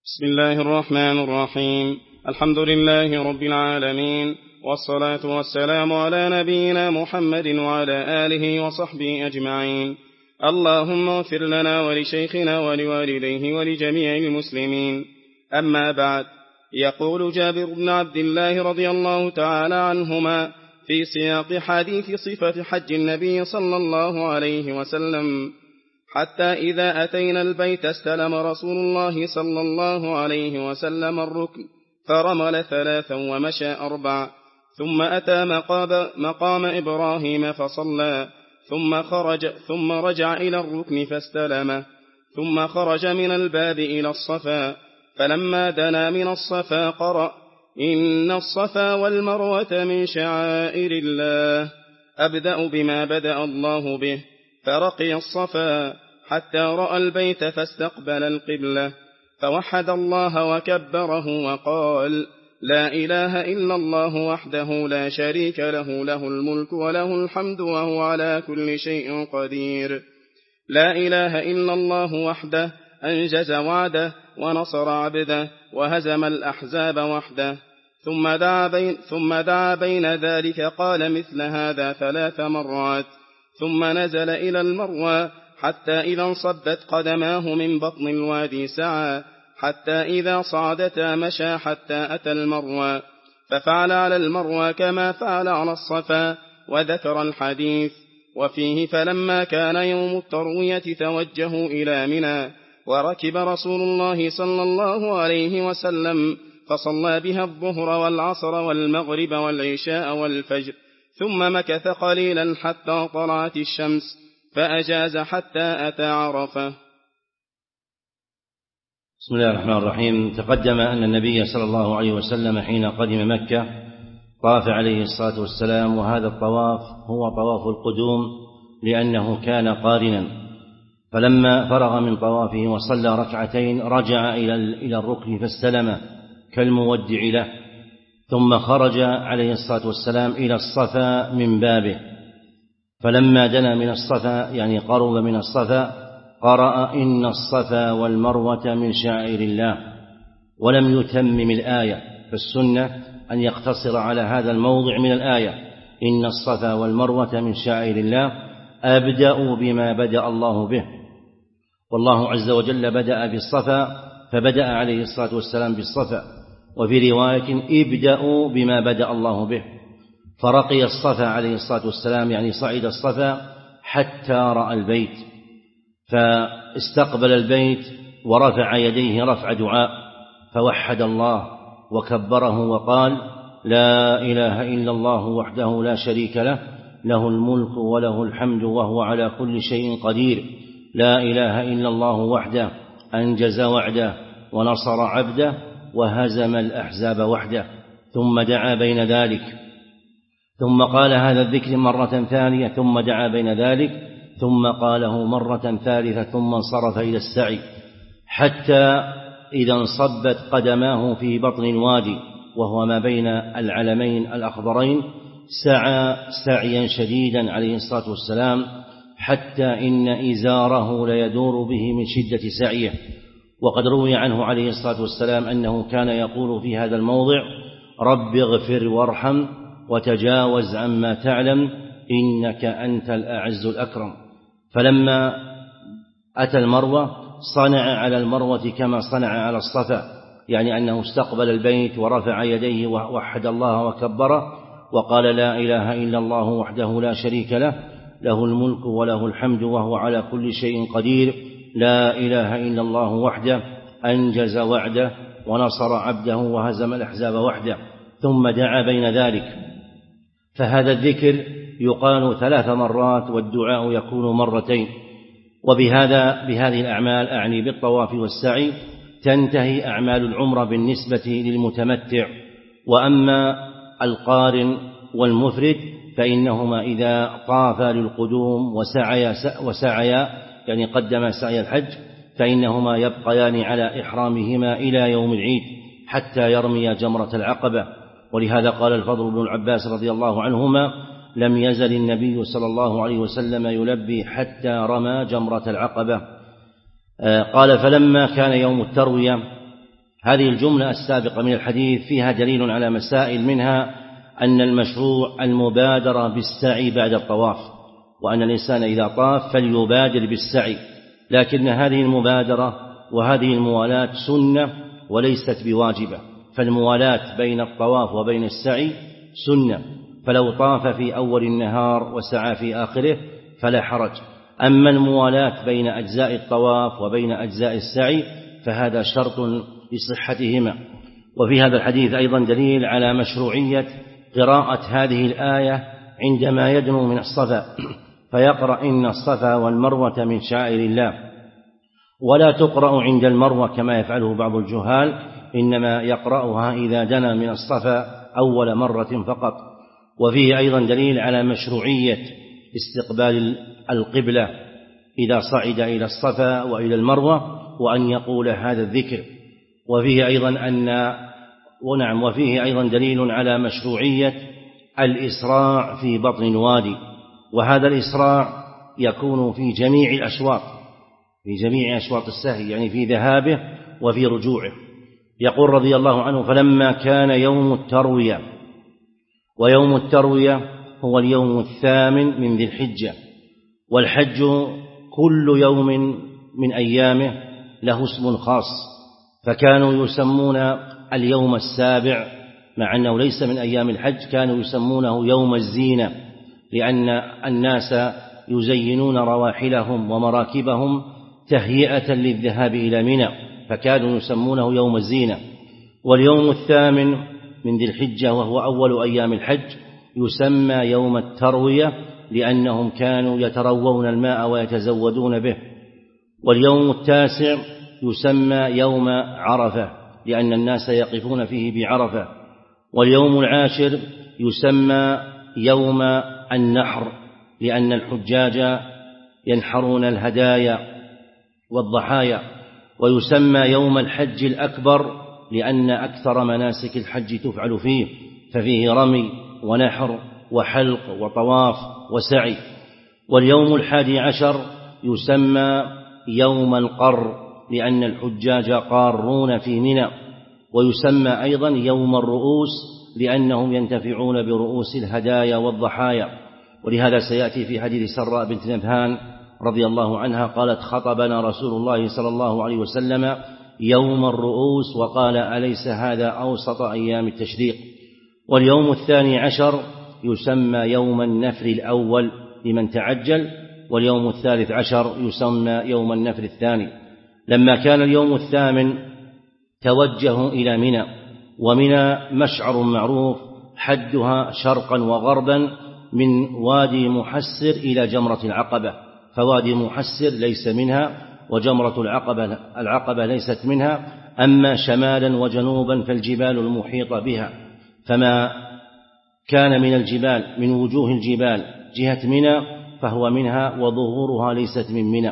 بسم الله الرحمن الرحيم. الحمد لله رب العالمين، والصلاة والسلام على نبينا محمد وعلى آله وصحبه أجمعين. اللهم اغفر لنا ولشيخنا ولوالديه ولجميع المسلمين. أما بعد، يقول جابر بن عبد الله رضي الله تعالى عنهما في سياق حديث صفة حج النبي صلى الله عليه وسلم: حتى إذا أتينا البيت استلم رسول الله صلى الله عليه وسلم الركن فرمل 3 ومشى 4، ثم أتى مقام إبراهيم فصلى، ثم رجع إلى الركن فاستلمه، ثم خرج من الباب إلى الصفا، فلما دنا من الصفا قرأ: إن الصفا والمروة من شعائر الله، أبدأ بما بدأ الله به، فرقي الصفا حتى رأى البيت فاستقبل القبلة، فوحد الله وكبره وقال: لا إله إلا الله وحده لا شريك له، له الملك وله الحمد وهو على كل شيء قدير. لا إله إلا الله وحده أنجز وعده ونصر عبده وهزم الأحزاب وحده. ثم دعا بين ذلك قال مثل هذا 3 مرات، ثم نزل إلى المروى حتى إذا انصبت قدماه من بطن الوادي سعى، حتى إذا صعدتا مشى حتى أتى المروى، ففعل على المروى كما فعل على الصفا، وذكر الحديث. وفيه: فلما كان يوم التروية توجهوا إلى منى، وركب رسول الله صلى الله عليه وسلم فصلى بها الظهر والعصر والمغرب والعشاء والفجر، ثم مكث قليلا حتى طلعت الشمس، فأجاز حتى أتى عرفة. بسم الله الرحمن الرحيم. تقدم أن النبي صلى الله عليه وسلم حين قدم مكة طاف عليه الصلاة والسلام، وهذا الطواف هو طواف القدوم لأنه كان قارنا، فلما فرغ من طوافه وصلى 2 ركعتين رجع إلى الركن فاستلم كالمودع له، ثم خرج عليه الصلاة والسلام إلى الصفا من بابه، فلما دنا من الصفا يعني قرب من الصفا قرأ: إن الصفا والمروة من شعائر الله، ولم يتمم الآية، فالسنة أن يقتصر على هذا الموضع من الآية: إن الصفا والمروة من شعائر الله، أبدأ بما بدأ الله به. والله عز وجل بدأ بالصفا، فبدأ عليه الصلاة والسلام بالصفا. وفي رواية: ابدأوا بما بدأ الله به، فرقي الصفا عليه الصلاة والسلام يعني صعد الصفا حتى رأى البيت، فاستقبل البيت ورفع يديه رفع دعاء، فوحد الله وكبره وقال: لا إله إلا الله وحده لا شريك له، له الملك وله الحمد وهو على كل شيء قدير. لا إله إلا الله وحده أنجز وعده ونصر عبده وهزم الأحزاب وحده. ثم دعا بين ذلك، ثم قال هذا الذكر مرة ثانية، ثم دعا بين ذلك، ثم قاله مرة ثالثة، ثم انصرف إلى السعي حتى إذا انصبت قدماه في بطن الوادي وهو ما بين العلمين الأخضرين، سعى سعيا شديدا عليه الصلاة والسلام حتى إن إزاره ليدور به من شدة سعيه. وقد روي عنه عليه الصلاة والسلام أنه كان يقول في هذا الموضع: رب اغفر وارحم وتجاوز عما تعلم إنك أنت الأعز الأكرم. فلما أتى المروة صنع على المروة كما صنع على الصفا، يعني أنه استقبل البيت ورفع يديه ووحد الله وكبره وقال: لا إله إلا الله وحده لا شريك له، له الملك وله الحمد وهو على كل شيء قدير. لا إله إلا الله وحده أنجز وعده ونصر عبده وهزم الأحزاب وحده. ثم دعا بين ذلك، فهذا الذكر يقال 3 مرات والدعاء يكون 2 مرات. بهذه الأعمال أعني بالطواف والسعي تنتهي أعمال العمرة بالنسبة للمتمتع. وأما القارن والمفرد فإنهما إذا طافا للقدوم وسعيا يعني قدم سعي الحج فإنهما يبقيان على إحرامهما إلى يوم العيد حتى يرمي جمرة العقبة. ولهذا قال الفضل بن العباس رضي الله عنهما: لم يزل النبي صلى الله عليه وسلم يلبي حتى رمى جمرة العقبة. قال: فلما كان يوم التروية هذه الجملة السابقة من الحديث فيها دليل على مسائل، منها أن المشروع المبادرة بالسعي بعد الطواف، وأن الإنسان إذا طاف فليبادر بالسعي، لكن هذه المبادرة وهذه الموالاة سنة وليست بواجبة، فالموالاة بين الطواف وبين السعي سنة، فلو طاف في أول النهار وسعى في آخره فلا حرج. أما الموالاة بين أجزاء الطواف وبين أجزاء السعي فهذا شرط لصحتهما. وفي هذا الحديث أيضا دليل على مشروعية قراءة هذه الآية عندما يدنو من الصفا، فيقرأ إن الصفا والمروة من شعائر الله، ولا تقرأ عند المروة كما يفعله بعض الجهال، إنما يقرأها إذا دنا من الصفا أول مرة فقط. وفيه أيضا دليل على مشروعية استقبال القبلة إذا صعد إلى الصفا وإلى المروة، وأن يقول هذا الذكر. وفيه أيضا دليل على مشروعية الإسراع في بطن الوادي، وهذا الإسراع يكون في جميع الأشواط، في جميع أشواط السعي، يعني في ذهابه وفي رجوعه. يقول رضي الله عنه: فلما كان يوم التروية، ويوم التروية هو اليوم 8 من ذي الحجة، والحج كل يوم من أيامه له اسم خاص، فكانوا يسمون اليوم 7 مع أنه ليس من أيام الحج، كانوا يسمونه يوم الزينة، لأن الناس يزينون رواحلهم ومراكبهم تهيئة للذهاب إلى منى، فكانوا يسمونه يوم الزينة. واليوم 8 من ذي الحجة وهو أول أيام الحج يسمى يوم التروية، لأنهم كانوا يتروون الماء ويتزودون به. واليوم 9 يسمى يوم عرفة، لأن الناس يقفون فيه بعرفة. واليوم 10 يسمى يوم النحر، لأن الحجاج ينحرون الهدايا والضحايا. ويسمى يوم الحج الأكبر، لأن أكثر مناسك الحج تفعل فيه، ففيه رمي ونحر وحلق وطواف وسعي. واليوم 11 يسمى يوم القر، لأن الحجاج قارون في منى. ويسمى أيضا يوم الرؤوس، لأنهم ينتفعون برؤوس الهدايا والضحايا. ولهذا سيأتي في حديث سراء بنت نبهان رضي الله عنها قالت: خطبنا رسول الله صلى الله عليه وسلم يوم الرؤوس وقال: أليس هذا أوسط أيام التشريق؟ واليوم 12 يسمى يوم النفر الأول لمن تعجل، واليوم 13 يسمى يوم النفر الثاني. لما كان اليوم 8 توجهوا إلى منى، ومنى مشعر معروف حدها شرقا وغربا من وادي محسر إلى جمرة العقبة، فوادي محسر ليس منها، وجمرة العقبة ليست منها. أما شمالا وجنوبا فالجبال المحيطة بها، فما كان من الجبال من وجوه الجبال جهة منى فهو منها، وظهورها ليست من منى.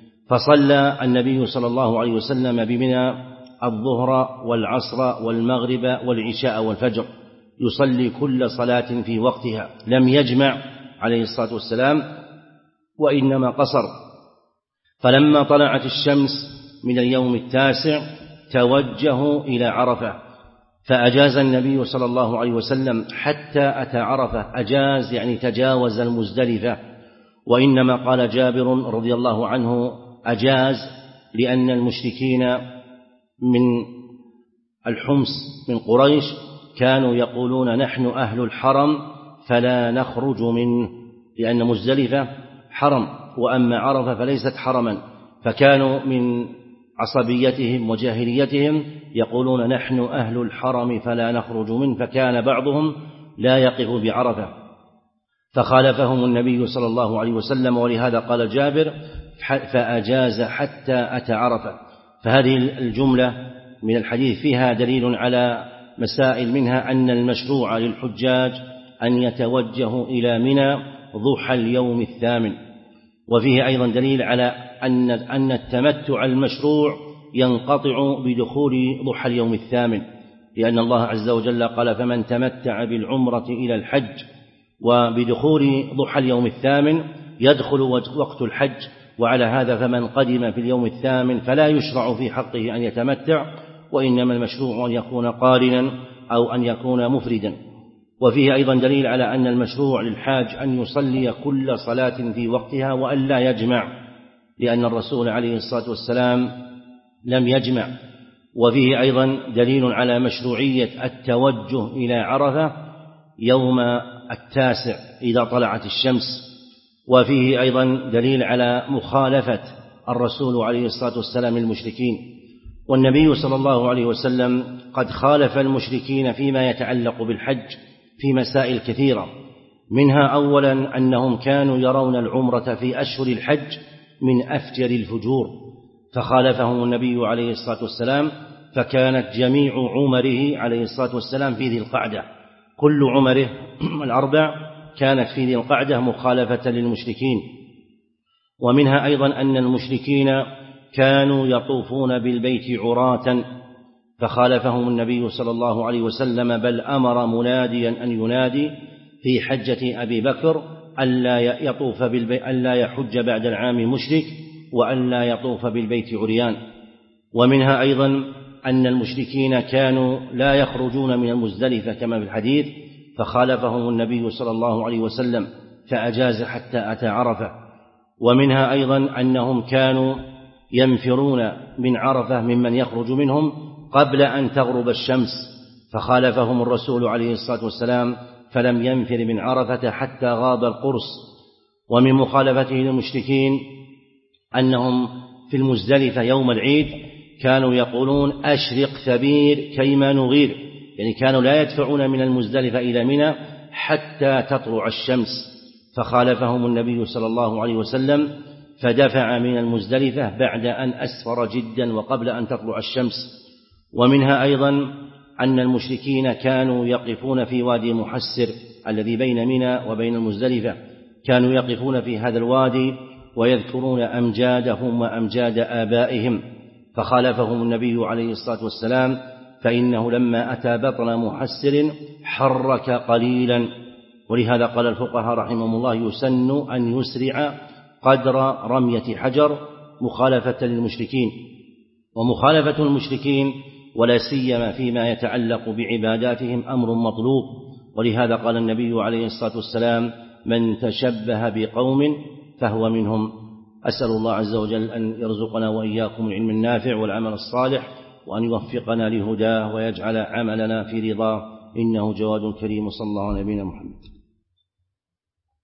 فصلى النبي صلى الله عليه وسلم بمنى الظهر والعصر والمغرب والعشاء والفجر، يصلي كل صلاة في وقتها، لم يجمع عليه الصلاة والسلام وإنما قصر. فلما طلعت الشمس من اليوم 9 توجهوا إلى عرفة، فأجاز النبي صلى الله عليه وسلم حتى أتى عرفة، أجاز يعني تجاوز المزدلفة. وإنما قال جابر رضي الله عنه أجاز لأن المشركين من الحمص من قريش كانوا يقولون: نحن أهل الحرم فلا نخرج منه، لأن مزدلفة حرم وأما عرفة فليست حرما، فكانوا من عصبيتهم وجاهليتهم يقولون: نحن أهل الحرم فلا نخرج منه، فكان بعضهم لا يقف بعرفة، فخالفهم النبي صلى الله عليه وسلم. ولهذا قال جابر: فأجاز حتى أتى عرفة. فهذه الجملة من الحديث فيها دليل على مسائل، منها أن المشروع للحجاج أن يتوجهوا إلى منى ضحى اليوم 8. وفيه أيضا دليل على أن التمتع المشروع ينقطع بدخول ضحى اليوم 8، لأن الله عز وجل قال: فمن تمتع بالعمرة إلى الحج. وبدخول ضحى اليوم 8 يدخل وقت الحج، وعلى هذا فمن قدم في اليوم 8 فلا يشرع في حقه أن يتمتع، وإنما المشروع أن يكون قارنا أو أن يكون مفردا. وفيه أيضا دليل على أن المشروع للحاج أن يصلي كل صلاة في وقتها وأن لا يجمع، لأن الرسول عليه الصلاة والسلام لم يجمع. وفيه أيضا دليل على مشروعية التوجه إلى عرفة يوم 9 إذا طلعت الشمس. وفيه أيضا دليل على مخالفة الرسول عليه الصلاة والسلام المشركين، والنبي صلى الله عليه وسلم قد خالف المشركين فيما يتعلق بالحج في مسائل كثيرة، منها أولا أنهم كانوا يرون العمرة في أشهر الحج من أفجر الفجور، فخالفهم النبي عليه الصلاة والسلام، فكانت جميع عمره عليه الصلاة والسلام في ذي القعدة، كل عمره 4 كانت في ذي القعدة مخالفة للمشركين. ومنها أيضا أن المشركين كانوا يطوفون بالبيت عراة، فخالفهم النبي صلى الله عليه وسلم، بل أمر مناديا أن ينادي في حجة أبي بكر ألا يحج بعد العام مشرك وألا يطوف بالبيت عريان. ومنها أيضا أن المشركين كانوا لا يخرجون من المزدلفة كما في الحديث، فخالفهم النبي صلى الله عليه وسلم فأجاز حتى أتى عرفة. ومنها أيضا أنهم كانوا ينفرون من عرفة ممن يخرج منهم قبل أن تغرب الشمس، فخالفهم الرسول عليه الصلاة والسلام فلم ينفر من عرفة حتى غاب القرص. ومن مخالفته للمشركين أنهم في المزدلفة يوم العيد كانوا يقولون أشرق ثبير كيما نغير، يعني كانوا لا يدفعون من المزدلفة إلى منى حتى تطلع الشمس، فخالفهم النبي صلى الله عليه وسلم فدفع من المزدلفة بعد أن أسفر جدا وقبل أن تطلع الشمس. ومنها أيضا أن المشركين كانوا يقفون في وادي محسر الذي بين منى وبين المزدلفة، كانوا يقفون في هذا الوادي ويذكرون أمجادهم وأمجاد آبائهم، فخالفهم النبي عليه الصلاة والسلام، فإنه لما أتى بطن محسر حرك قليلا. ولهذا قال الفقهاء رحمهم الله يسن أن يسرع قدر رمية حجر مخالفة للمشركين. ومخالفة المشركين ولا سيما فيما يتعلق بعباداتهم أمر مطلوب، ولهذا قال النبي عليه الصلاة والسلام من تشبه بقوم فهو منهم. أسأل الله عز وجل أن يرزقنا وإياكم العلم النافع والعمل الصالح، وأن يوفقنا لهداه ويجعل عملنا في رضاه، إنه جواد كريم. صلى الله على نبينا محمد.